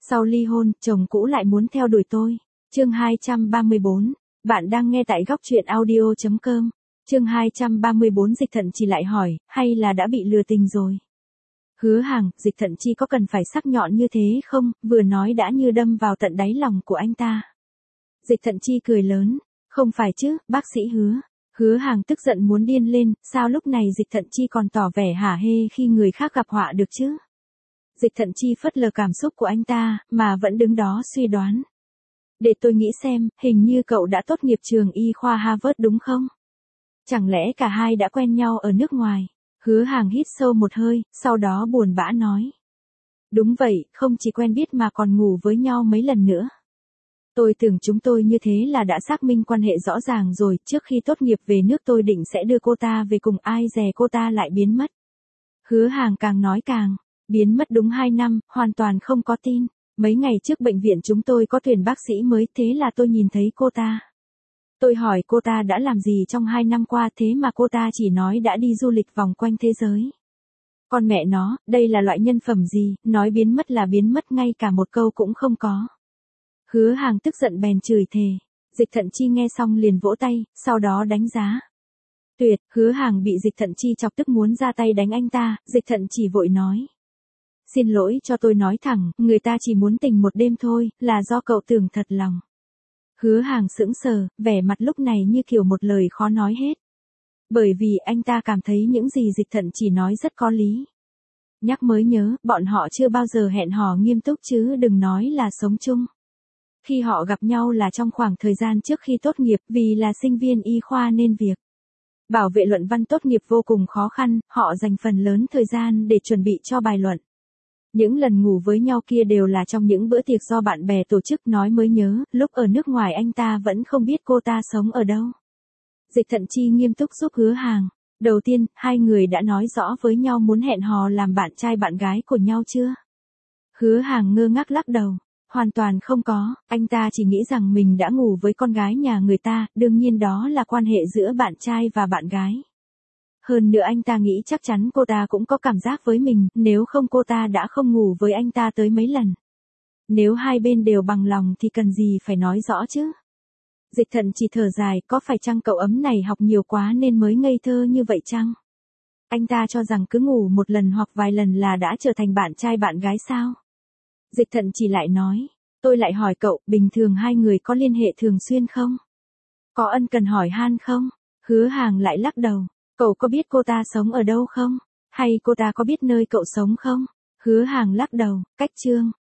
Sau ly hôn, chồng cũ lại muốn theo đuổi tôi. Chương 234. Bạn đang nghe tại góc truyện audio.com. Chương 234 Dịch Thận Chi lại hỏi, hay là đã bị lừa tình rồi? Hứa Hàng, Dịch Thận Chi có cần phải sắc nhọn như thế không? Vừa nói đã như đâm vào tận đáy lòng của anh ta. Dịch Thận Chi cười lớn, không phải chứ, bác sĩ Hứa. Hứa Hàng tức giận muốn điên lên, sao lúc này Dịch Thận Chi còn tỏ vẻ hả hê khi người khác gặp họa được chứ? Dịch Thận Chi phớt lờ cảm xúc của anh ta, mà vẫn đứng đó suy đoán. Để tôi nghĩ xem, hình như cậu đã tốt nghiệp trường y khoa Harvard đúng không? Chẳng lẽ cả hai đã quen nhau ở nước ngoài? Hứa Hàng hít sâu một hơi, sau đó buồn bã nói. Đúng vậy, không chỉ quen biết mà còn ngủ với nhau mấy lần nữa. Tôi tưởng chúng tôi như thế là đã xác minh quan hệ rõ ràng rồi, trước khi tốt nghiệp về nước tôi định sẽ đưa cô ta về cùng, ai dè cô ta lại biến mất. Hứa Hàng càng nói càng, biến mất đúng 2 năm, hoàn toàn không có tin. Mấy ngày trước bệnh viện chúng tôi có tuyển bác sĩ mới, thế là tôi nhìn thấy cô ta. Tôi hỏi cô ta đã làm gì trong 2 năm qua, thế mà cô ta chỉ nói đã đi du lịch vòng quanh thế giới. Con mẹ nó, đây là loại nhân phẩm gì, nói biến mất là biến mất, ngay cả một câu cũng không có. Hứa Hàng tức giận bèn chửi thề. Dịch Thận Chi nghe xong liền vỗ tay, sau đó đánh giá. Tuyệt, Hứa Hàng bị Dịch Thận Chi chọc tức muốn ra tay đánh anh ta, Dịch Thận Chi vội nói. Xin lỗi, cho tôi nói thẳng, người ta chỉ muốn tình một đêm thôi, là do cậu tưởng thật lòng. Hứa Hàng sững sờ, vẻ mặt lúc này như kiểu một lời khó nói hết. Bởi vì anh ta cảm thấy những gì Dịch Thận Chi nói rất có lý. Nhắc mới nhớ, bọn họ chưa bao giờ hẹn hò nghiêm túc chứ đừng nói là sống chung. Khi họ gặp nhau là trong khoảng thời gian trước khi tốt nghiệp, vì là sinh viên y khoa nên việc bảo vệ luận văn tốt nghiệp vô cùng khó khăn, họ dành phần lớn thời gian để chuẩn bị cho bài luận. Những lần ngủ với nhau kia đều là trong những bữa tiệc do bạn bè tổ chức, nói mới nhớ, lúc ở nước ngoài anh ta vẫn không biết cô ta sống ở đâu. Dịch Thận Chi nghiêm túc giúp Hứa Hàng. Đầu tiên, hai người đã nói rõ với nhau muốn hẹn hò làm bạn trai bạn gái của nhau chưa? Hứa Hàng ngơ ngác lắc đầu. Hoàn toàn không có, anh ta chỉ nghĩ rằng mình đã ngủ với con gái nhà người ta, đương nhiên đó là quan hệ giữa bạn trai và bạn gái. Hơn nữa anh ta nghĩ chắc chắn cô ta cũng có cảm giác với mình, nếu không cô ta đã không ngủ với anh ta tới mấy lần. Nếu hai bên đều bằng lòng thì cần gì phải nói rõ chứ. Dịch Thận chỉ thở dài, có phải chăng cậu ấm này học nhiều quá nên mới ngây thơ như vậy chăng? Anh ta cho rằng cứ ngủ một lần hoặc vài lần là đã trở thành bạn trai bạn gái sao? Dịch Thận chỉ lại nói, tôi lại hỏi cậu, bình thường hai người có liên hệ thường xuyên không? Có ân cần hỏi han không? Hứa Hàng lại lắc đầu, cậu có biết cô ta sống ở đâu không? Hay cô ta có biết nơi cậu sống không? Hứa Hàng lắc đầu, cách chương.